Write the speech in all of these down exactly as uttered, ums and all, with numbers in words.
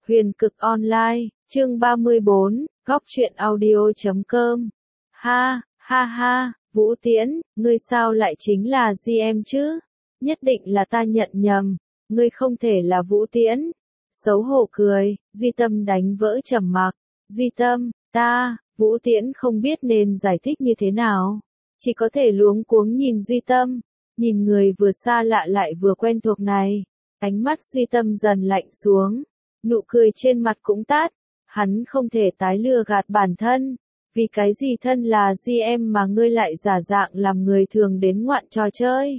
Huyền cực online, chương ba mươi bốn, góc truyện audio chấm com. Ha, ha ha, Vũ Tiễn, ngươi sao lại chính là gi em chứ? Nhất định là ta nhận nhầm, ngươi không thể là Vũ Tiễn. Xấu hổ cười, Duy Tâm đánh vỡ trầm mặc. Duy Tâm, ta, Vũ Tiễn không biết nên giải thích như thế nào. Chỉ có thể luống cuống nhìn Duy Tâm, nhìn người vừa xa lạ lại vừa quen thuộc này. Ánh mắt Duy Tâm dần lạnh xuống, nụ cười trên mặt cũng tắt. Hắn không thể tái lừa gạt bản thân. Vì cái gì thân là gi em mà ngươi lại giả dạng làm người thường đến ngoạn trò chơi?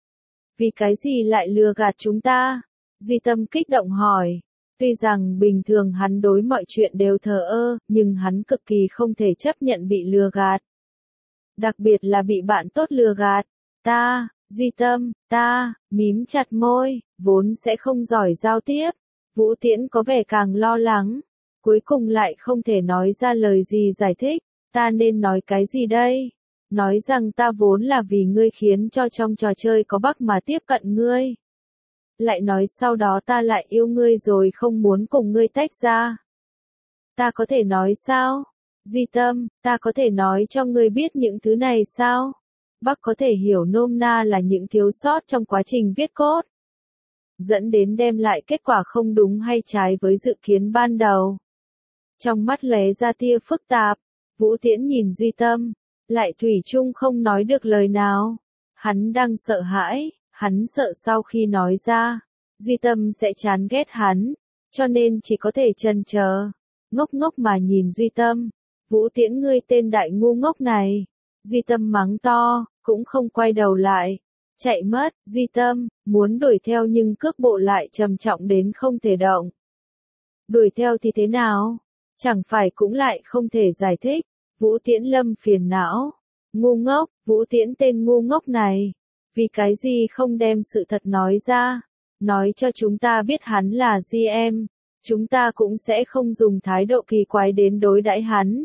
Vì cái gì lại lừa gạt chúng ta? Duy Tâm kích động hỏi. Tuy rằng bình thường hắn đối mọi chuyện đều thờ ơ, nhưng hắn cực kỳ không thể chấp nhận bị lừa gạt. Đặc biệt là bị bạn tốt lừa gạt. Ta, Duy Tâm, ta, mím chặt môi, vốn sẽ không giỏi giao tiếp. Vũ Tiễn có vẻ càng lo lắng. Cuối cùng lại không thể nói ra lời gì giải thích. Ta nên nói cái gì đây? Nói rằng ta vốn là vì ngươi khiến cho trong trò chơi có bug mà tiếp cận ngươi. Lại nói sau đó ta lại yêu ngươi rồi không muốn cùng ngươi tách ra. Ta có thể nói sao? Duy Tâm, ta có thể nói cho ngươi biết những thứ này sao? Bác có thể hiểu nôm na là những thiếu sót trong quá trình viết code, dẫn đến đem lại kết quả không đúng hay trái với dự kiến ban đầu. Trong mắt lóe ra tia phức tạp, Vũ Tiễn nhìn Duy Tâm, lại thủy chung không nói được lời nào. Hắn đang sợ hãi, hắn sợ sau khi nói ra, Duy Tâm sẽ chán ghét hắn, cho nên chỉ có thể chần chờ, ngốc ngốc mà nhìn Duy Tâm. Vũ Tiễn, ngươi tên đại ngu ngốc này. Duy Tâm mắng to, cũng không quay đầu lại, chạy mất. Duy Tâm muốn đuổi theo nhưng cước bộ lại trầm trọng đến không thể động. Đuổi theo thì thế nào? Chẳng phải cũng lại không thể giải thích. Vũ Tiễn lâm phiền não. Ngu ngốc, Vũ Tiễn tên ngu ngốc này. Vì cái gì không đem sự thật nói ra? Nói cho chúng ta biết hắn là gi em. Chúng ta cũng sẽ không dùng thái độ kỳ quái đến đối đãi hắn.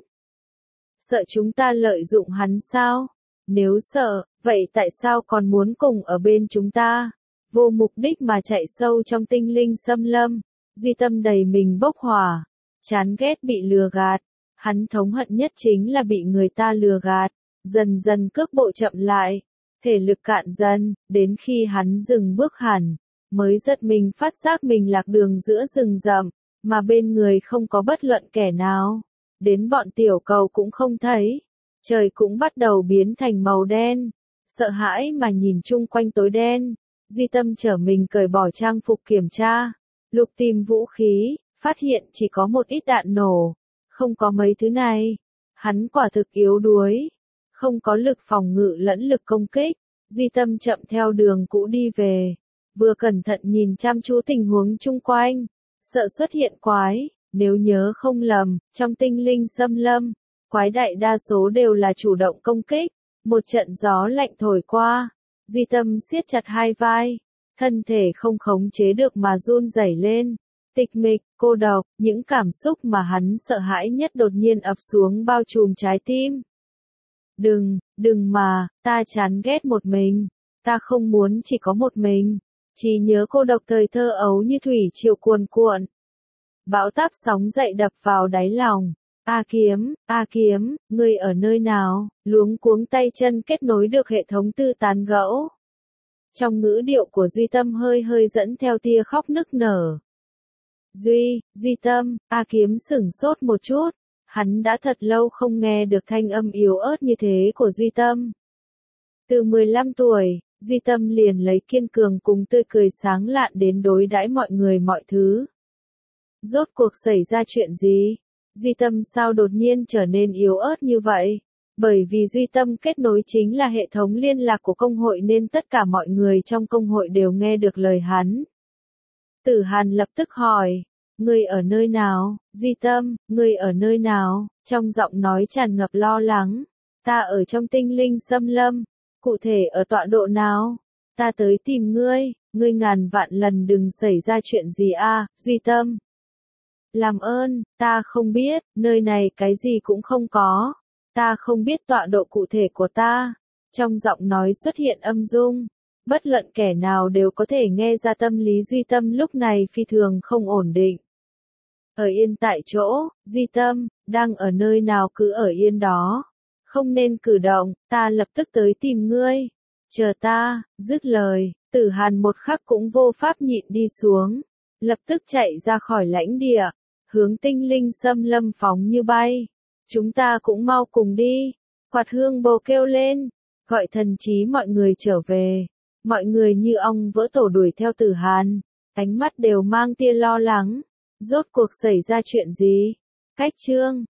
Sợ chúng ta lợi dụng hắn sao? Nếu sợ, vậy tại sao còn muốn cùng ở bên chúng ta? Vô mục đích mà chạy sâu trong tinh linh xâm lâm. Duy Tâm đầy mình bốc hỏa. Chán ghét bị lừa gạt. Hắn thống hận nhất chính là bị người ta lừa gạt. Dần dần cước bộ chậm lại. Thể lực cạn dần, đến khi hắn dừng bước hẳn. Mới giật mình phát giác mình lạc đường giữa rừng rậm. Mà bên người không có bất luận kẻ nào. Đến bọn tiểu cầu cũng không thấy. Trời cũng bắt đầu biến thành màu đen. Sợ hãi mà nhìn chung quanh tối đen. Duy Tâm trở mình cởi bỏ trang phục kiểm tra. Lục tìm vũ khí, phát hiện chỉ có một ít đạn nổ. Không có mấy thứ này. Hắn quả thực yếu đuối. Không có lực phòng ngự lẫn lực công kích. Duy Tâm chậm theo đường cũ đi về. Vừa cẩn thận nhìn chăm chú tình huống chung quanh. Sợ xuất hiện quái. Nếu nhớ không lầm, trong tinh linh xâm lâm, quái đại đa số đều là chủ động công kích. Một trận gió lạnh thổi qua, Duy Tâm siết chặt hai vai, thân thể không khống chế được mà run rẩy lên. Tịch mịch, cô độc, những cảm xúc mà hắn sợ hãi nhất đột nhiên ập xuống bao trùm trái tim. Đừng, đừng mà, ta chán ghét một mình, ta không muốn chỉ có một mình. Chỉ nhớ cô độc thời thơ ấu như thủy triều cuồn cuộn. Bão táp sóng dậy đập vào đáy lòng. A Kiếm, A Kiếm, ngươi ở nơi nào? Luống cuống tay chân kết nối được hệ thống tư tán gẫu. Trong ngữ điệu của Duy Tâm hơi hơi dẫn theo tia khóc nức nở. Duy, Duy Tâm, A Kiếm sửng sốt một chút. Hắn đã thật lâu không nghe được thanh âm yếu ớt như thế của Duy Tâm. Từ mười lăm tuổi, Duy Tâm liền lấy kiên cường cùng tươi cười sáng lạn đến đối đãi mọi người mọi thứ. Rốt cuộc xảy ra chuyện gì? Duy Tâm sao đột nhiên trở nên yếu ớt như vậy? Bởi vì Duy Tâm kết nối chính là hệ thống liên lạc của công hội nên tất cả mọi người trong công hội đều nghe được lời hắn. Tử Hàn lập tức hỏi, ngươi ở nơi nào? Duy Tâm, ngươi ở nơi nào? Trong giọng nói tràn ngập lo lắng. Ta ở trong tinh linh xâm lâm. Cụ thể ở tọa độ nào? Ta tới tìm ngươi, ngươi ngàn vạn lần đừng xảy ra chuyện gì a, Duy Tâm. Làm ơn, ta không biết, nơi này cái gì cũng không có. Ta không biết tọa độ cụ thể của ta. Trong giọng nói xuất hiện âm dung. Bất luận kẻ nào đều có thể nghe ra tâm lý Duy Tâm lúc này phi thường không ổn định. Ở yên tại chỗ, Duy Tâm, đang ở nơi nào cứ ở yên đó. Không nên cử động, ta lập tức tới tìm ngươi. Chờ ta, dứt lời, Tử Hàn một khắc cũng vô pháp nhịn đi xuống. Lập tức chạy ra khỏi lãnh địa, hướng tinh linh xâm lâm phóng như bay. Chúng ta cũng mau cùng đi. Quạt hương bồ kêu lên, gọi thần trí mọi người trở về. Mọi người như ong vỡ tổ đuổi theo Tử Hàn, ánh mắt đều mang tia lo lắng. Rốt cuộc xảy ra chuyện gì? Cách chương